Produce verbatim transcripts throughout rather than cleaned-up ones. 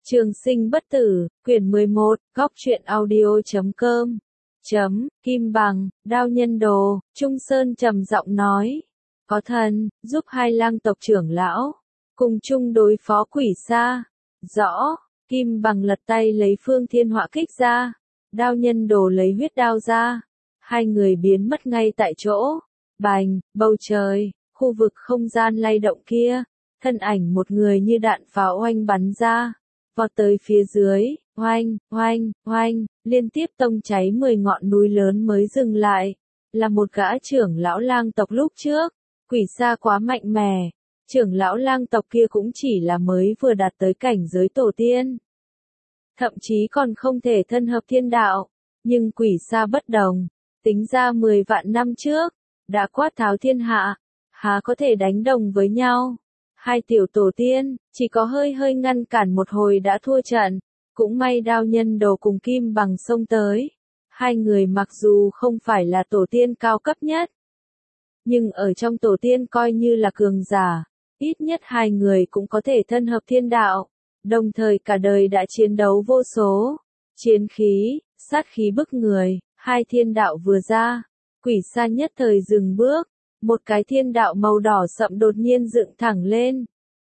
Trường sinh bất tử, quyển mười một, góc truyện audio chấm com. Chấm, Kim Bằng, Đao Nhân Đồ, Trung Sơn trầm giọng nói. Có thần, giúp hai lang tộc trưởng lão. Cùng chung đối phó quỷ sa. Rõ, Kim Bằng lật tay lấy phương thiên họa kích ra. Đao Nhân Đồ lấy huyết đao ra. Hai người biến mất ngay tại chỗ. Bành, bầu trời, khu vực không gian lay động kia. Thân ảnh một người như đạn pháo oanh bắn ra. Vọt tới phía dưới, oanh, oanh, oanh, liên tiếp tông cháy mười ngọn núi lớn mới dừng lại. Là một gã trưởng lão lang tộc lúc trước, quỷ sa quá mạnh mẽ, trưởng lão lang tộc kia cũng chỉ là mới vừa đạt tới cảnh giới tổ tiên. Thậm chí còn không thể thân hợp thiên đạo, nhưng quỷ sa bất đồng, tính ra mười vạn năm trước, đã quát tháo thiên hạ, há có thể đánh đồng với nhau. Hai tiểu tổ tiên, chỉ có hơi hơi ngăn cản một hồi đã thua trận, cũng may Đao Nhân Đồ cùng Kim Bằng xông tới. Hai người mặc dù không phải là tổ tiên cao cấp nhất, nhưng ở trong tổ tiên coi như là cường giả, ít nhất hai người cũng có thể thân hợp thiên đạo, đồng thời cả đời đã chiến đấu vô số, chiến khí, sát khí bức người, hai thiên đạo vừa ra, quỷ sa nhất thời dừng bước. Một cái thiên đạo màu đỏ sậm đột nhiên dựng thẳng lên.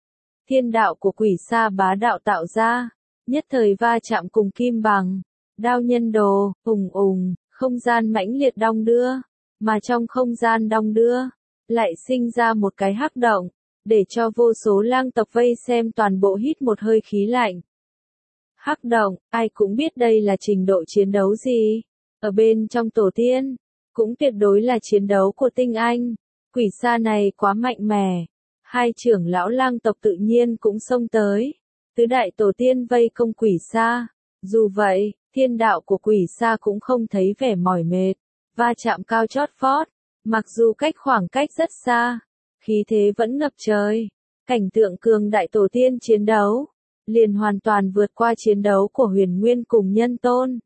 Thiên đạo của quỷ sa bá đạo tạo ra, nhất thời va chạm cùng Kim Bằng, Đao Nhân Đồ, ùng ùng, không gian mãnh liệt đong đưa, mà trong không gian đong đưa, lại sinh ra một cái hắc động, để cho vô số lang tộc vây xem toàn bộ hít một hơi khí lạnh. Hắc động, ai cũng biết đây là trình độ chiến đấu gì, ở bên trong tổ tiên. Cũng tuyệt đối là chiến đấu của tinh anh, quỷ sa này quá mạnh mẽ, hai trưởng lão lang tộc tự nhiên cũng xông tới, tứ đại tổ tiên vây công quỷ sa, dù vậy, thiên đạo của quỷ sa cũng không thấy vẻ mỏi mệt, va chạm cao chót vót, mặc dù cách khoảng cách rất xa, khí thế vẫn ngập trời, cảnh tượng cường đại tổ tiên chiến đấu, liền hoàn toàn vượt qua chiến đấu của Huyền Nguyên cùng Nhân Tôn.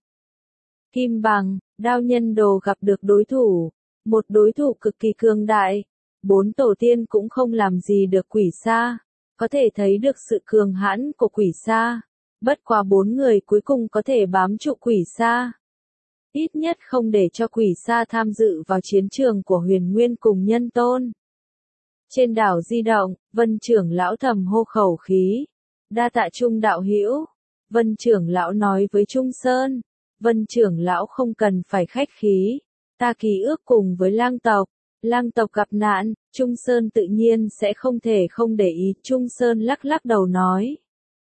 Kim Bằng, Đao Nhân Đồ gặp được đối thủ, một đối thủ cực kỳ cường đại, bốn tổ tiên cũng không làm gì được quỷ sa, có thể thấy được sự cường hãn của quỷ sa, bất quá bốn người cuối cùng có thể bám trụ quỷ sa. Ít nhất không để cho quỷ sa tham dự vào chiến trường của Huyền Nguyên cùng Nhân Tôn. Trên đảo di động, Vân trưởng lão thầm hô khẩu khí, đa tạ Trung đạo hữu. Vân trưởng lão nói với Trung Sơn. Vân trưởng lão không cần phải khách khí, ta ký ước cùng với lang tộc, lang tộc gặp nạn, Trung Sơn tự nhiên sẽ không thể không để ý, Trung Sơn lắc lắc đầu nói.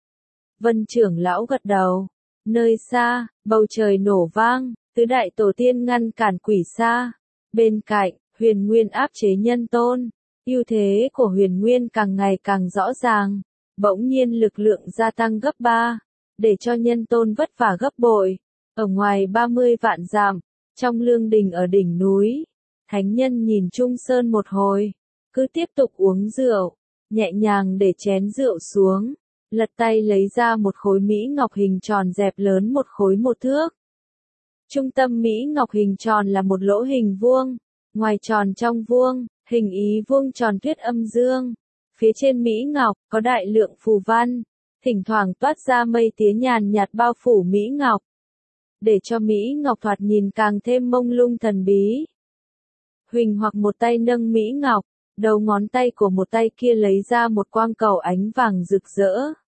Vân trưởng lão gật đầu, nơi xa, bầu trời nổ vang, tứ đại tổ tiên ngăn cản quỷ sa, bên cạnh, Huyền Nguyên áp chế Nhân Tôn, ưu thế của Huyền Nguyên càng ngày càng rõ ràng, bỗng nhiên lực lượng gia tăng gấp ba, để cho Nhân Tôn vất vả gấp bội. Ở ngoài ba mươi vạn dặm, trong lương đình ở đỉnh núi, thánh nhân nhìn Trung Sơn một hồi, cứ tiếp tục uống rượu, nhẹ nhàng để chén rượu xuống, lật tay lấy ra một khối mỹ ngọc hình tròn dẹp lớn một khối một thước. Trung tâm mỹ ngọc hình tròn là một lỗ hình vuông, ngoài tròn trong vuông, hình ý vuông tròn tuyết âm dương, phía trên mỹ ngọc có đại lượng phù văn, thỉnh thoảng toát ra mây tía nhàn nhạt bao phủ mỹ ngọc, để cho Mỹ Ngọc thoạt nhìn càng thêm mông lung thần bí. Huỳnh hoặc một tay nâng Mỹ Ngọc, đầu ngón tay của một tay kia lấy ra một quang cầu ánh vàng rực rỡ.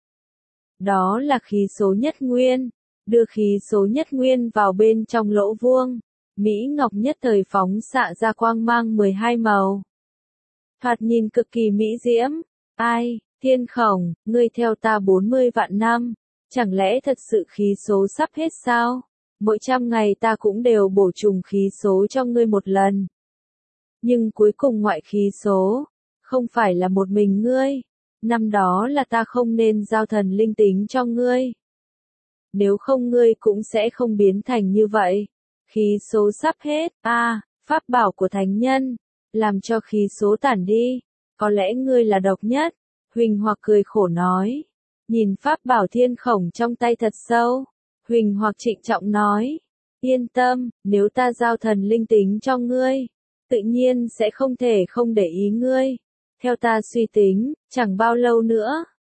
Đó là khí số nhất nguyên, đưa khí số nhất nguyên vào bên trong lỗ vuông, Mỹ Ngọc nhất thời phóng xạ ra quang mang mười hai màu. Thoạt nhìn cực kỳ mỹ diễm, ai, Thiên Khổng, ngươi theo ta bốn mươi vạn năm, chẳng lẽ thật sự khí số sắp hết sao? Mỗi trăm ngày ta cũng đều bổ trùng khí số cho ngươi một lần. Nhưng cuối cùng ngoại khí số, không phải là một mình ngươi. Năm đó là ta không nên giao thần linh tính cho ngươi. Nếu không ngươi cũng sẽ không biến thành như vậy. Khí số sắp hết, a à, pháp bảo của thánh nhân, làm cho khí số tản đi. Có lẽ ngươi là độc nhất. Huỳnh hoặc cười khổ nói. Nhìn pháp bảo Thiên Khổng trong tay thật sâu. Huỳnh hoặc trịnh trọng nói, yên tâm, nếu ta giao thần linh tính cho ngươi, tự nhiên sẽ không thể không để ý ngươi. Theo ta suy tính, chẳng bao lâu nữa,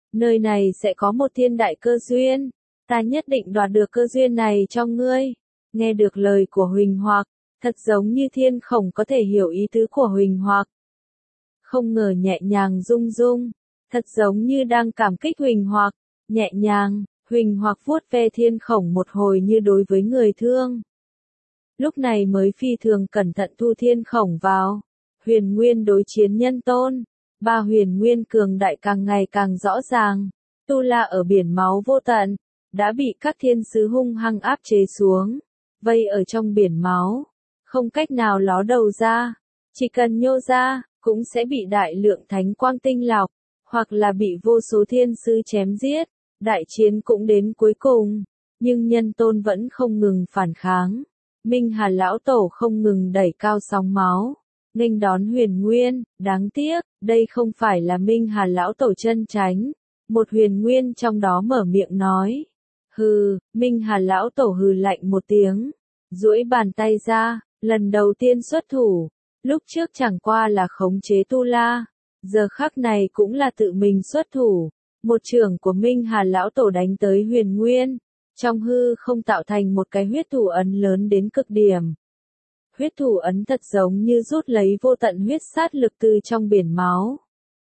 nơi này sẽ có một thiên đại cơ duyên, ta nhất định đoạt được cơ duyên này cho ngươi. Nghe được lời của Huỳnh Hoặc, thật giống như Thiên Khổng có thể hiểu ý tứ của Huỳnh Hoặc. Không ngờ nhẹ nhàng rung rung, thật giống như đang cảm kích Huỳnh Hoặc, nhẹ nhàng, Huỳnh Hoặc vuốt ve Thiên Khổng một hồi như đối với người thương. Lúc này mới phi thường cẩn thận thu Thiên Khổng vào. Huyền Nguyên đối chiến Nhân Tôn, ba Huyền Nguyên cường đại càng ngày càng rõ ràng. Tu La ở biển máu vô tận, đã bị các thiên sứ hung hăng áp chế xuống, vây ở trong biển máu, không cách nào ló đầu ra, chỉ cần nhô ra, cũng sẽ bị đại lượng thánh quang tinh lọc, hoặc là bị vô số thiên sứ chém giết, đại chiến cũng đến cuối cùng, nhưng Nhân Tôn vẫn không ngừng phản kháng. Minh Hà lão tổ không ngừng đẩy cao sóng máu, nghênh đón Huyền Nguyên, đáng tiếc, đây không phải là Minh Hà lão tổ chân chánh. Một Huyền Nguyên trong đó mở miệng nói. Hừ, Minh Hà lão tổ hừ lạnh một tiếng, duỗi bàn tay ra, lần đầu tiên xuất thủ, lúc trước chẳng qua là khống chế Tu La, giờ khắc này cũng là tự mình xuất thủ, một chưởng của Minh Hà lão tổ đánh tới Huyền Nguyên, trong hư không tạo thành một cái huyết thủ ấn lớn đến cực điểm. Huyết thủ ấn thật giống như rút lấy vô tận huyết sát lực từ trong biển máu,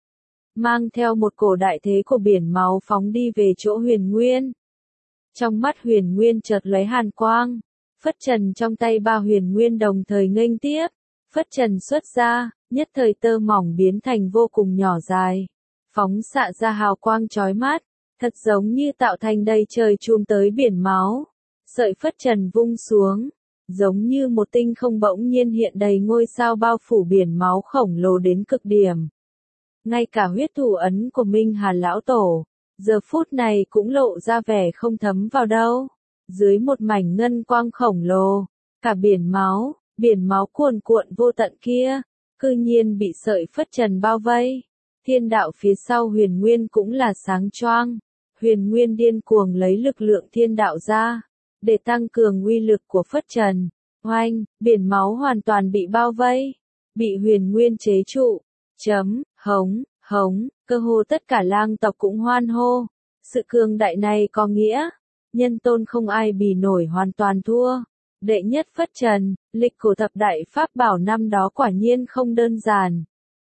mang theo một cổ đại thế của biển máu phóng đi về chỗ Huyền Nguyên. Trong mắt Huyền Nguyên chợt lóe hàn quang, phất trần trong tay ba Huyền Nguyên đồng thời nghênh tiếp, phất trần xuất ra, nhất thời tơ mỏng biến thành vô cùng nhỏ dài, phóng xạ ra hào quang chói mắt, thật giống như tạo thành đầy trời chuông tới biển máu. Sợi phất trần vung xuống, giống như một tinh không bỗng nhiên hiện đầy ngôi sao bao phủ biển máu khổng lồ đến cực điểm. Ngay cả huyết thủ ấn của Minh Hà lão tổ, giờ phút này cũng lộ ra vẻ không thấm vào đâu. Dưới một mảnh ngân quang khổng lồ, cả biển máu, biển máu cuồn cuộn vô tận kia, cư nhiên bị sợi phất trần bao vây. Thiên đạo phía sau Huyền Nguyên cũng là sáng choang. Huyền Nguyên điên cuồng lấy lực lượng thiên đạo ra, để tăng cường uy lực của phất trần. Oanh, biển máu hoàn toàn bị bao vây, bị Huyền Nguyên chế trụ. Chấm, hống, hống, cơ hồ tất cả lang tộc cũng hoan hô. Sự cường đại này có nghĩa, Nhân Tôn không ai bì nổi hoàn toàn thua. Đệ nhất phất trần, lịch cổ thập đại pháp bảo năm đó quả nhiên không đơn giản.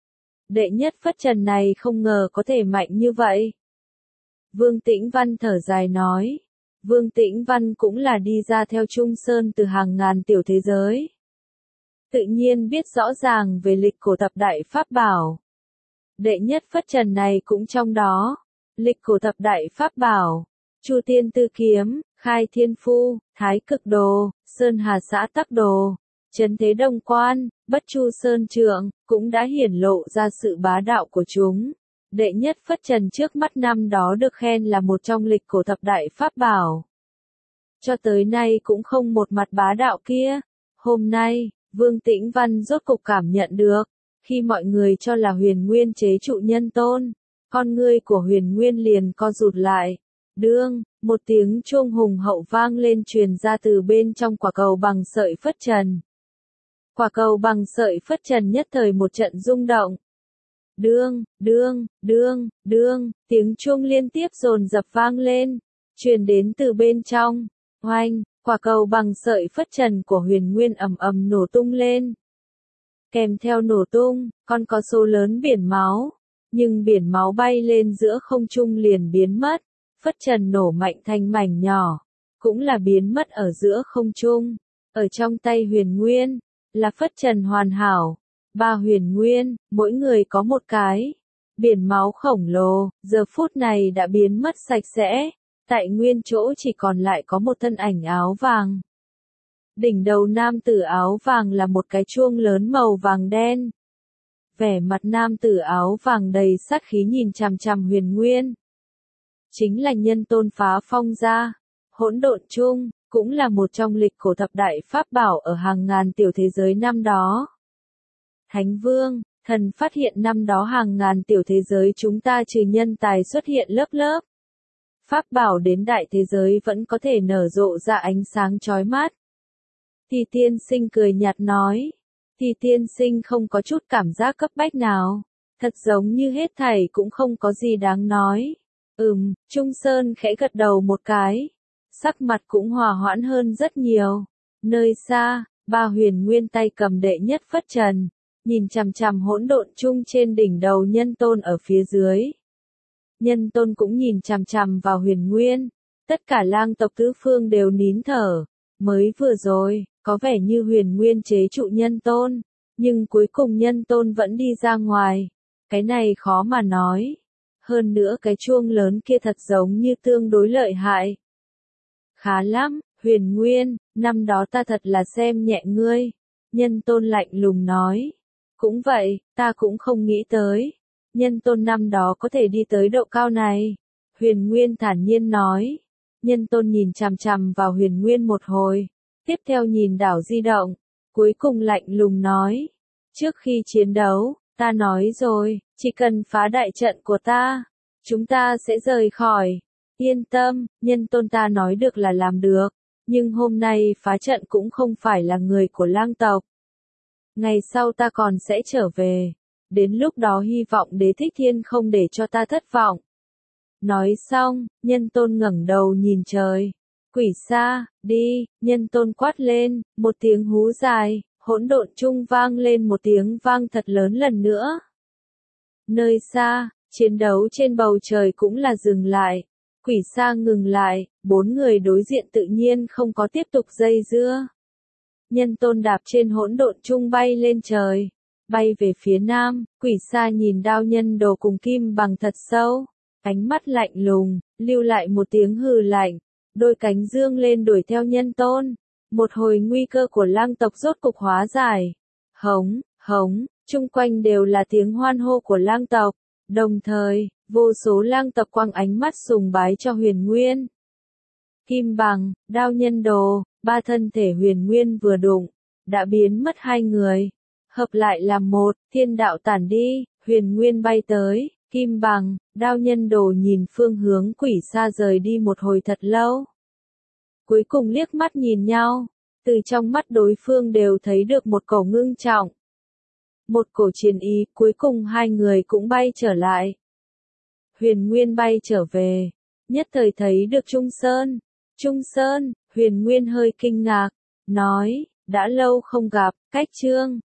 Đệ nhất phất trần này không ngờ có thể mạnh như vậy. Vương Tĩnh Văn thở dài nói. Vương Tĩnh Văn cũng là đi ra theo Trung Sơn từ hàng ngàn tiểu thế giới. Tự nhiên biết rõ ràng về lịch cổ thập đại pháp bảo. Đệ nhất phất trần này cũng trong đó. Lịch cổ thập đại pháp bảo, Chu Tiên Tư Kiếm, Khai Thiên Phu, Thái Cực Đồ, Sơn Hà Xã Tắc Đồ, Trấn Thế Đông Quan, Bất Chu Sơn Trượng, cũng đã hiển lộ ra sự bá đạo của chúng. Đệ nhất phất trần trước mắt năm đó được khen là một trong lịch cổ thập đại pháp bảo. Cho tới nay cũng không một mặt bá đạo kia. Hôm nay, Vương Tĩnh Văn rốt cục cảm nhận được, khi mọi người cho là Huyền Nguyên chế trụ Nhân Tôn, con ngươi của Huyền Nguyên liền co rụt lại. Đương, một tiếng chuông hùng hậu vang lên truyền ra từ bên trong quả cầu bằng sợi phất trần. Quả cầu bằng sợi phất trần nhất thời một trận rung động. Đương, đương, đương, đương, tiếng chuông liên tiếp dồn dập vang lên, truyền đến từ bên trong. Oanh, quả cầu bằng sợi phất trần của Huyền Nguyên ầm ầm nổ tung lên. Kèm theo nổ tung, còn có số lớn biển máu, nhưng biển máu bay lên giữa không trung liền biến mất. Phất trần nổ mạnh thành mảnh nhỏ, cũng là biến mất ở giữa không trung. Ở trong tay Huyền Nguyên, là phất trần hoàn hảo. Ba Huyền Nguyên, mỗi người có một cái. Biển máu khổng lồ, giờ phút này đã biến mất sạch sẽ. Tại nguyên chỗ chỉ còn lại có một thân ảnh áo vàng. Đỉnh đầu nam tử áo vàng là một cái chuông lớn màu vàng đen. Vẻ mặt nam tử áo vàng đầy sát khí nhìn chằm chằm Huyền Nguyên. Chính là Nhân Tôn phá phong ra. Hỗn độn chung, cũng là một trong lịch cổ thập đại pháp bảo ở hàng ngàn tiểu thế giới năm đó. Thánh Vương, thần phát hiện năm đó hàng ngàn tiểu thế giới chúng ta trừ nhân tài xuất hiện lớp lớp. Pháp bảo đến đại thế giới vẫn có thể nở rộ ra ánh sáng chói mắt. Thì tiên sinh cười nhạt nói. Thì tiên sinh không có chút cảm giác cấp bách nào. Thật giống như hết thảy cũng không có gì đáng nói. Ừm, Trung Sơn khẽ gật đầu một cái. Sắc mặt cũng hòa hoãn hơn rất nhiều. Nơi xa, ba huyền nguyên tay cầm đệ nhất phất trần, nhìn chằm chằm hỗn độn chung trên đỉnh đầu nhân tôn ở phía dưới. Nhân tôn cũng nhìn chằm chằm vào huyền nguyên. Tất cả lang tộc tứ phương đều nín thở. Mới vừa rồi, có vẻ như huyền nguyên chế trụ nhân tôn. Nhưng cuối cùng nhân tôn vẫn đi ra ngoài. Cái này khó mà nói. Hơn nữa cái chuông lớn kia thật giống như tương đối lợi hại. Khá lắm, huyền nguyên, năm đó ta thật là xem nhẹ ngươi. Nhân tôn lạnh lùng nói. Cũng vậy, ta cũng không nghĩ tới. Nhân tôn năm đó có thể đi tới độ cao này. Huyền nguyên thản nhiên nói. Nhân tôn nhìn chằm chằm vào huyền nguyên một hồi. Tiếp theo nhìn đảo di động. Cuối cùng lạnh lùng nói. Trước khi chiến đấu, ta nói rồi, chỉ cần phá đại trận của ta, chúng ta sẽ rời khỏi. Yên tâm, nhân tôn ta nói được là làm được. Nhưng hôm nay phá trận cũng không phải là người của lang tộc. Ngày sau ta còn sẽ trở về. Đến lúc đó hy vọng Đế Thích Thiên không để cho ta thất vọng. Nói xong, nhân tôn ngẩng đầu nhìn trời. Quỷ xa, đi, nhân tôn quát lên, một tiếng hú dài, hỗn độn chung vang lên một tiếng vang thật lớn lần nữa. Nơi xa, chiến đấu trên bầu trời cũng là dừng lại. Quỷ xa ngừng lại, bốn người đối diện tự nhiên không có tiếp tục dây dưa. Nhân tôn đạp trên hỗn độn chung bay lên trời, bay về phía nam, quỷ xa nhìn đao nhân đồ cùng kim bằng thật sâu, ánh mắt lạnh lùng, lưu lại một tiếng hừ lạnh, đôi cánh dương lên đuổi theo nhân tôn. Một hồi nguy cơ của lang tộc rốt cục hóa giải. Hống, hống, chung quanh đều là tiếng hoan hô của lang tộc, đồng thời, vô số lang tộc quăng ánh mắt sùng bái cho huyền nguyên. Kim bằng, đao nhân đồ, ba thân thể huyền nguyên vừa đụng, đã biến mất hai người. Hợp lại làm một, thiên đạo tản đi, huyền nguyên bay tới, kim bằng, đao nhân đồ nhìn phương hướng quỷ xa rời đi một hồi thật lâu. Cuối cùng liếc mắt nhìn nhau, từ trong mắt đối phương đều thấy được một cổ ngưng trọng. Một cổ chiến ý, cuối cùng hai người cũng bay trở lại. Huyền Nguyên bay trở về, nhất thời thấy được Trung Sơn. Trung Sơn, Huyền Nguyên hơi kinh ngạc, nói, đã lâu không gặp, cách chương.